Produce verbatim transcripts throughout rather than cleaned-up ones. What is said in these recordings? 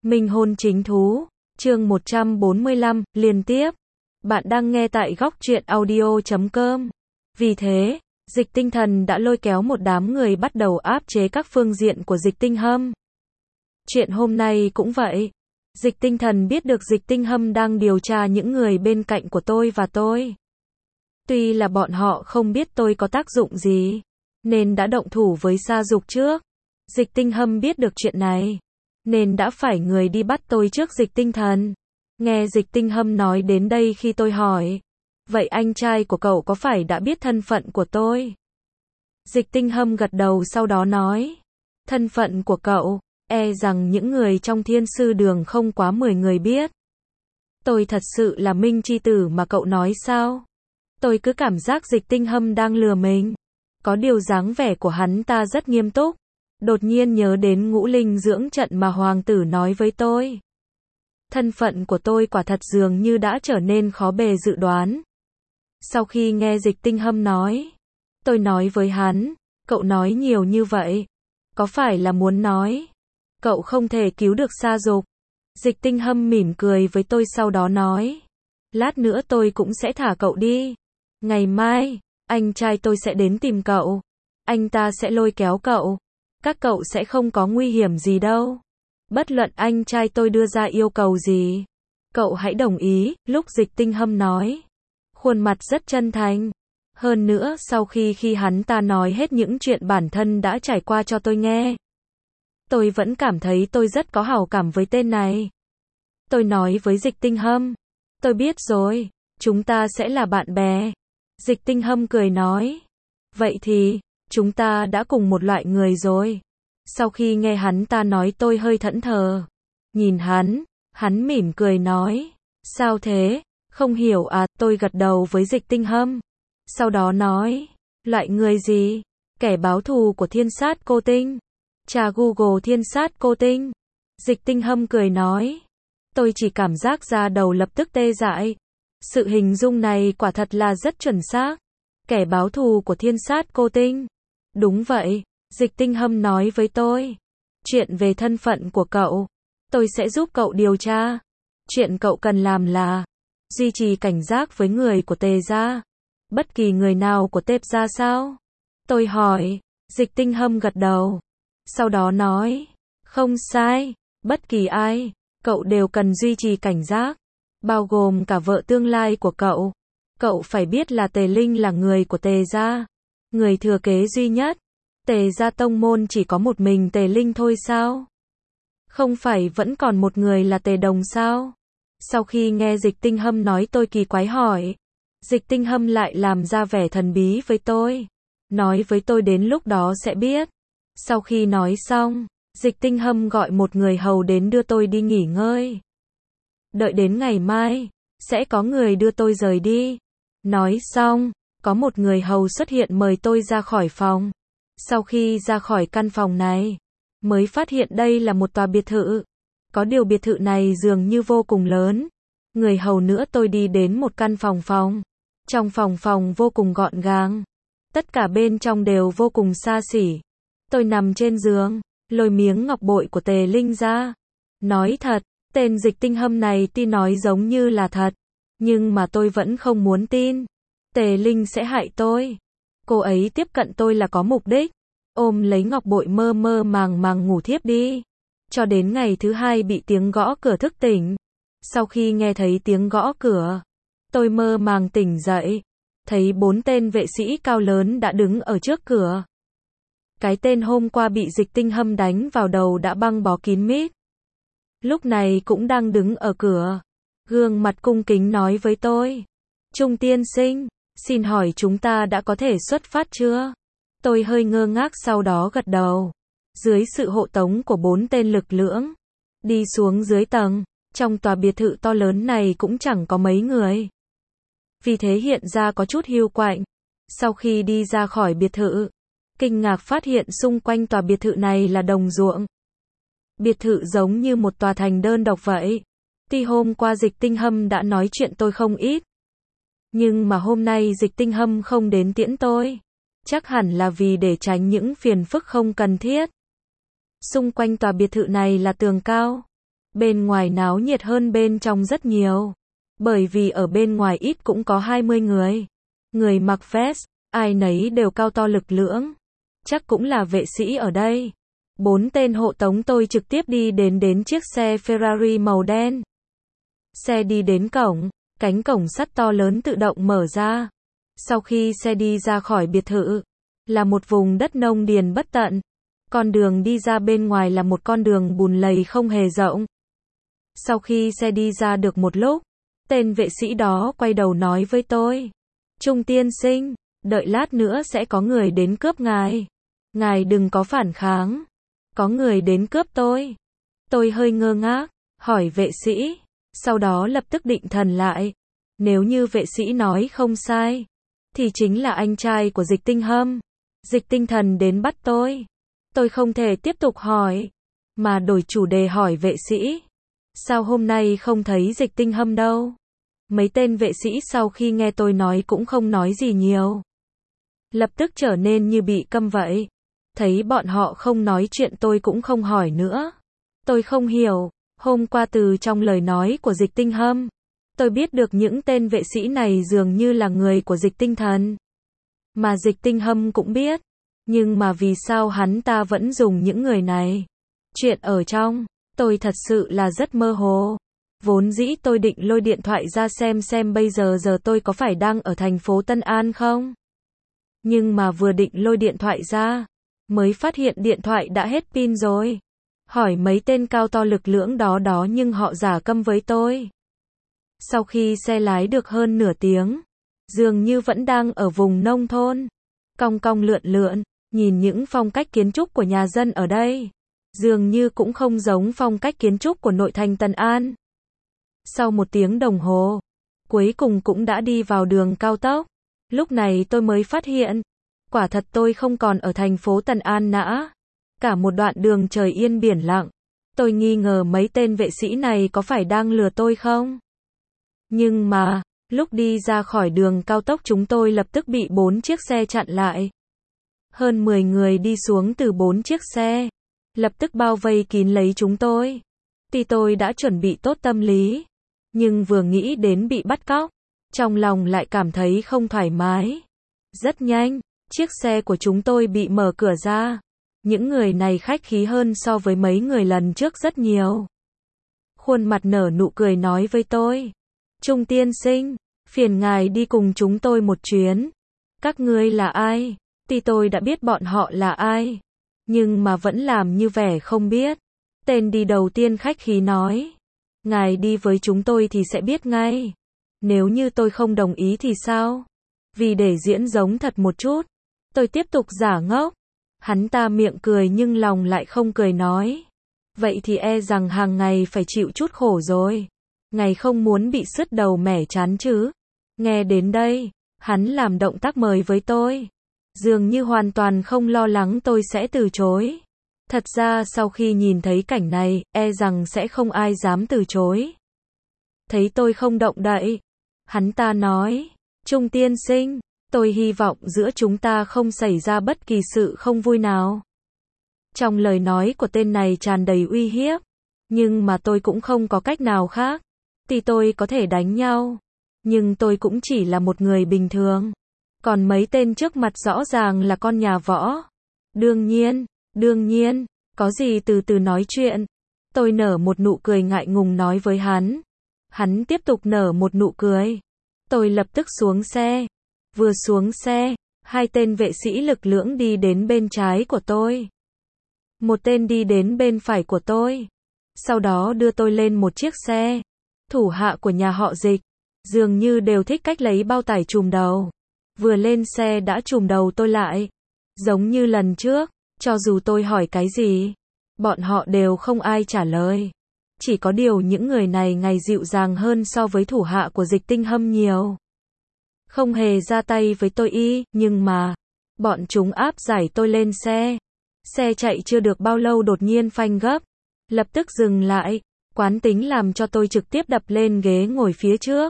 Minh hôn chính thú, chương một trăm bốn mươi lăm, liên tiếp. Bạn đang nghe tại góc truyện audio chấm com. Vì thế, Dịch Tinh Thần đã lôi kéo một đám người bắt đầu áp chế các phương diện của Dịch Tinh Hâm. Chuyện hôm nay cũng vậy. Dịch Tinh Thần biết được Dịch Tinh Hâm đang điều tra những người bên cạnh của tôi và tôi. Tuy là bọn họ không biết tôi có tác dụng gì, nên đã động thủ với Sa Dục trước. Dịch Tinh Hâm biết được chuyện này, nên đã phải người đi bắt tôi trước Dịch Tinh Thần. Nghe Dịch Tinh Hâm nói đến đây khi tôi hỏi, vậy anh trai của cậu có phải đã biết thân phận của tôi? Dịch Tinh Hâm gật đầu sau đó nói, thân phận của cậu, e rằng những người trong Thiên Sư Đường không quá mười người biết. Tôi thật sự là Minh Chi Tử mà cậu nói sao? Tôi cứ cảm giác Dịch Tinh Hâm đang lừa mình. Có điều dáng vẻ của hắn ta rất nghiêm túc. Đột nhiên nhớ đến ngũ linh dưỡng trận mà hoàng tử nói với tôi. Thân phận của tôi quả thật dường như đã trở nên khó bề dự đoán. Sau khi nghe Dịch Tinh Hâm nói, tôi nói với hắn, cậu nói nhiều như vậy, có phải là muốn nói cậu không thể cứu được Sa Dục? Dịch Tinh Hâm mỉm cười với tôi sau đó nói, lát nữa tôi cũng sẽ thả cậu đi. Ngày mai, anh trai tôi sẽ đến tìm cậu. Anh ta sẽ lôi kéo cậu. Các cậu sẽ không có nguy hiểm gì đâu. Bất luận anh trai tôi đưa ra yêu cầu gì, cậu hãy đồng ý. Lúc Dịch Tinh Hâm nói, khuôn mặt rất chân thành. Hơn nữa sau khi khi hắn ta nói hết những chuyện bản thân đã trải qua cho tôi nghe, tôi vẫn cảm thấy tôi rất có hảo cảm với tên này. Tôi nói với Dịch Tinh Hâm, tôi biết rồi, chúng ta sẽ là bạn bè. Dịch Tinh Hâm cười nói, vậy thì, chúng ta đã cùng một loại người rồi. Sau khi nghe hắn ta nói tôi hơi thẫn thờ. Nhìn hắn, hắn mỉm cười nói, sao thế, không hiểu à? Tôi gật đầu với Dịch Tinh Hâm. Sau đó nói, loại người gì? Kẻ báo thù của Thiên Sát Cô Tinh. Tra Google Thiên Sát Cô Tinh. Dịch Tinh Hâm cười nói, tôi chỉ cảm giác da đầu lập tức tê dại. Sự hình dung này quả thật là rất chuẩn xác. Kẻ báo thù của Thiên Sát Cô Tinh. Đúng vậy, Dịch Tinh Hâm nói với tôi. Chuyện về thân phận của cậu, tôi sẽ giúp cậu điều tra. Chuyện cậu cần làm là duy trì cảnh giác với người của Tề gia. Bất kỳ người nào của Tệp gia sao? Tôi hỏi. Dịch Tinh Hâm gật đầu. Sau đó nói, không sai, bất kỳ ai, cậu đều cần duy trì cảnh giác. Bao gồm cả vợ tương lai của cậu. Cậu phải biết là Tề Linh là người của Tề gia, người thừa kế duy nhất. Tề gia tông môn chỉ có một mình Tề Linh thôi sao? Không phải vẫn còn một người là Tề Đồng sao? Sau khi nghe Dịch Tinh Hâm nói tôi kỳ quái hỏi. Dịch Tinh Hâm lại làm ra vẻ thần bí với tôi. Nói với tôi đến lúc đó sẽ biết. Sau khi nói xong, Dịch Tinh Hâm gọi một người hầu đến đưa tôi đi nghỉ ngơi. Đợi đến ngày mai, sẽ có người đưa tôi rời đi. Nói xong, có một người hầu xuất hiện mời tôi ra khỏi phòng. Sau khi ra khỏi căn phòng này, mới phát hiện đây là một tòa biệt thự. Có điều biệt thự này dường như vô cùng lớn. Người hầu nữa tôi đi đến một căn phòng phòng. Trong phòng phòng vô cùng gọn gàng. Tất cả bên trong đều vô cùng xa xỉ. Tôi nằm trên giường, lôi miếng ngọc bội của Tề Linh ra. Nói thật, tên Dịch Tinh Hâm này tuy nói giống như là thật, nhưng mà tôi vẫn không muốn tin. Tề Linh sẽ hại tôi. Cô ấy tiếp cận tôi là có mục đích. Ôm lấy ngọc bội mơ mơ màng màng ngủ thiếp đi. Cho đến ngày thứ hai bị tiếng gõ cửa thức tỉnh. Sau khi nghe thấy tiếng gõ cửa, tôi mơ màng tỉnh dậy. Thấy bốn tên vệ sĩ cao lớn đã đứng ở trước cửa. Cái tên hôm qua bị Dịch Tinh Hâm đánh vào đầu đã băng bó kín mít. Lúc này cũng đang đứng ở cửa. Gương mặt cung kính nói với tôi. Trung tiên sinh, xin hỏi chúng ta đã có thể xuất phát chưa? Tôi hơi ngơ ngác sau đó gật đầu. Dưới sự hộ tống của bốn tên lực lưỡng, đi xuống dưới tầng, trong tòa biệt thự to lớn này cũng chẳng có mấy người. Vì thế hiện ra có chút hiu quạnh. Sau khi đi ra khỏi biệt thự, kinh ngạc phát hiện xung quanh tòa biệt thự này là đồng ruộng. Biệt thự giống như một tòa thành đơn độc vậy. Tuy hôm qua Dịch Tinh Hâm đã nói chuyện tôi không ít, nhưng mà hôm nay Dịch Tinh Hâm không đến tiễn tôi. Chắc hẳn là vì để tránh những phiền phức không cần thiết. Xung quanh tòa biệt thự này là tường cao. Bên ngoài náo nhiệt hơn bên trong rất nhiều. Bởi vì ở bên ngoài ít cũng có hai mươi người. Người mặc vest, ai nấy đều cao to lực lưỡng. Chắc cũng là vệ sĩ ở đây. Bốn tên hộ tống tôi trực tiếp đi đến đến chiếc xe Ferrari màu đen. Xe đi đến cổng, cánh cổng sắt to lớn tự động mở ra. Sau khi xe đi ra khỏi biệt thự, là một vùng đất nông điền bất tận. Con đường đi ra bên ngoài là một con đường bùn lầy không hề rộng. Sau khi xe đi ra được một lúc, tên vệ sĩ đó quay đầu nói với tôi. Trung tiên sinh, đợi lát nữa sẽ có người đến cướp ngài. Ngài đừng có phản kháng. Có người đến cướp tôi. Tôi hơi ngơ ngác, hỏi vệ sĩ. Sau đó lập tức định thần lại. Nếu như vệ sĩ nói không sai, thì chính là anh trai của Dịch Tinh Hâm. Dịch Tinh Thần đến bắt tôi. Tôi không thể tiếp tục hỏi, mà đổi chủ đề hỏi vệ sĩ. Sao hôm nay không thấy Dịch Tinh Hâm đâu? Mấy tên vệ sĩ sau khi nghe tôi nói cũng không nói gì nhiều. Lập tức trở nên như bị câm vậy. Thấy bọn họ không nói chuyện tôi cũng không hỏi nữa. Tôi không hiểu, hôm qua từ trong lời nói của Dịch Tinh Hâm, tôi biết được những tên vệ sĩ này dường như là người của Dịch Tinh Thần. Mà Dịch Tinh Hâm cũng biết. Nhưng mà vì sao hắn ta vẫn dùng những người này? Chuyện ở trong, tôi thật sự là rất mơ hồ. Vốn dĩ tôi định lôi điện thoại ra xem xem bây giờ giờ tôi có phải đang ở thành phố Tân An không? Nhưng mà vừa định lôi điện thoại ra, mới phát hiện điện thoại đã hết pin rồi. Hỏi mấy tên cao to lực lưỡng đó đó nhưng họ giả câm với tôi. Sau khi xe lái được hơn nửa tiếng, dường như vẫn đang ở vùng nông thôn. Cong cong lượn lượn, nhìn những phong cách kiến trúc của nhà dân ở đây. Dường như cũng không giống phong cách kiến trúc của nội thành Tân An. Sau một tiếng đồng hồ, cuối cùng cũng đã đi vào đường cao tốc. Lúc này tôi mới phát hiện, quả thật tôi không còn ở thành phố Tân An nữa. Cả một đoạn đường trời yên biển lặng. Tôi nghi ngờ mấy tên vệ sĩ này có phải đang lừa tôi không? Nhưng mà, lúc đi ra khỏi đường cao tốc chúng tôi lập tức bị bốn chiếc xe chặn lại. Hơn mười người đi xuống từ bốn chiếc xe, lập tức bao vây kín lấy chúng tôi. Tuy tôi đã chuẩn bị tốt tâm lý, nhưng vừa nghĩ đến bị bắt cóc, trong lòng lại cảm thấy không thoải mái. Rất nhanh, chiếc xe của chúng tôi bị mở cửa ra. Những người này khách khí hơn so với mấy người lần trước rất nhiều. Khuôn mặt nở nụ cười nói với tôi. Trung tiên sinh, phiền ngài đi cùng chúng tôi một chuyến. Các ngươi là ai? Tuy tôi đã biết bọn họ là ai, nhưng mà vẫn làm như vẻ không biết. Tên đi đầu tiên khách khí nói. Ngài đi với chúng tôi thì sẽ biết ngay. Nếu như tôi không đồng ý thì sao? Vì để diễn giống thật một chút, tôi tiếp tục giả ngốc. Hắn ta miệng cười nhưng lòng lại không cười nói. Vậy thì e rằng hàng ngày phải chịu chút khổ rồi. Ngài không muốn bị sứt đầu mẻ chán chứ? Nghe đến đây, hắn làm động tác mời với tôi. Dường như hoàn toàn không lo lắng tôi sẽ từ chối. Thật ra sau khi nhìn thấy cảnh này, e rằng sẽ không ai dám từ chối. Thấy tôi không động đậy, hắn ta nói, Trung tiên sinh, tôi hy vọng giữa chúng ta không xảy ra bất kỳ sự không vui nào. Trong lời nói của tên này tràn đầy uy hiếp, nhưng mà tôi cũng không có cách nào khác. Tuy tôi có thể đánh nhau, nhưng tôi cũng chỉ là một người bình thường. Còn mấy tên trước mặt rõ ràng là con nhà võ. Đương nhiên, đương nhiên, có gì từ từ nói chuyện. Tôi nở một nụ cười ngại ngùng nói với hắn. Hắn tiếp tục nở một nụ cười. Tôi lập tức xuống xe. Vừa xuống xe, hai tên vệ sĩ lực lưỡng đi đến bên trái của tôi. Một tên đi đến bên phải của tôi. Sau đó đưa tôi lên một chiếc xe. Thủ hạ của nhà họ Dịch, dường như đều thích cách lấy bao tải trùm đầu. Vừa lên xe đã trùm đầu tôi lại. Giống như lần trước, cho dù tôi hỏi cái gì, bọn họ đều không ai trả lời. Chỉ có điều những người này ngày dịu dàng hơn so với thủ hạ của Dịch Tinh Hâm nhiều. Không hề ra tay với tôi y, nhưng mà, bọn chúng áp giải tôi lên xe. Xe chạy chưa được bao lâu đột nhiên phanh gấp. Lập tức dừng lại, quán tính làm cho tôi trực tiếp đập lên ghế ngồi phía trước.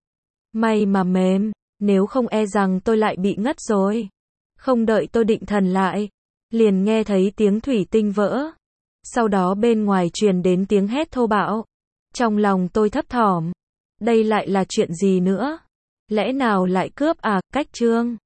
May mà mềm, nếu không e rằng tôi lại bị ngất rồi. Không đợi tôi định thần lại, liền nghe thấy tiếng thủy tinh vỡ. Sau đó bên ngoài truyền đến tiếng hét thô bạo. Trong lòng tôi thấp thỏm. Đây lại là chuyện gì nữa? Lẽ nào lại cướp à, cách trương?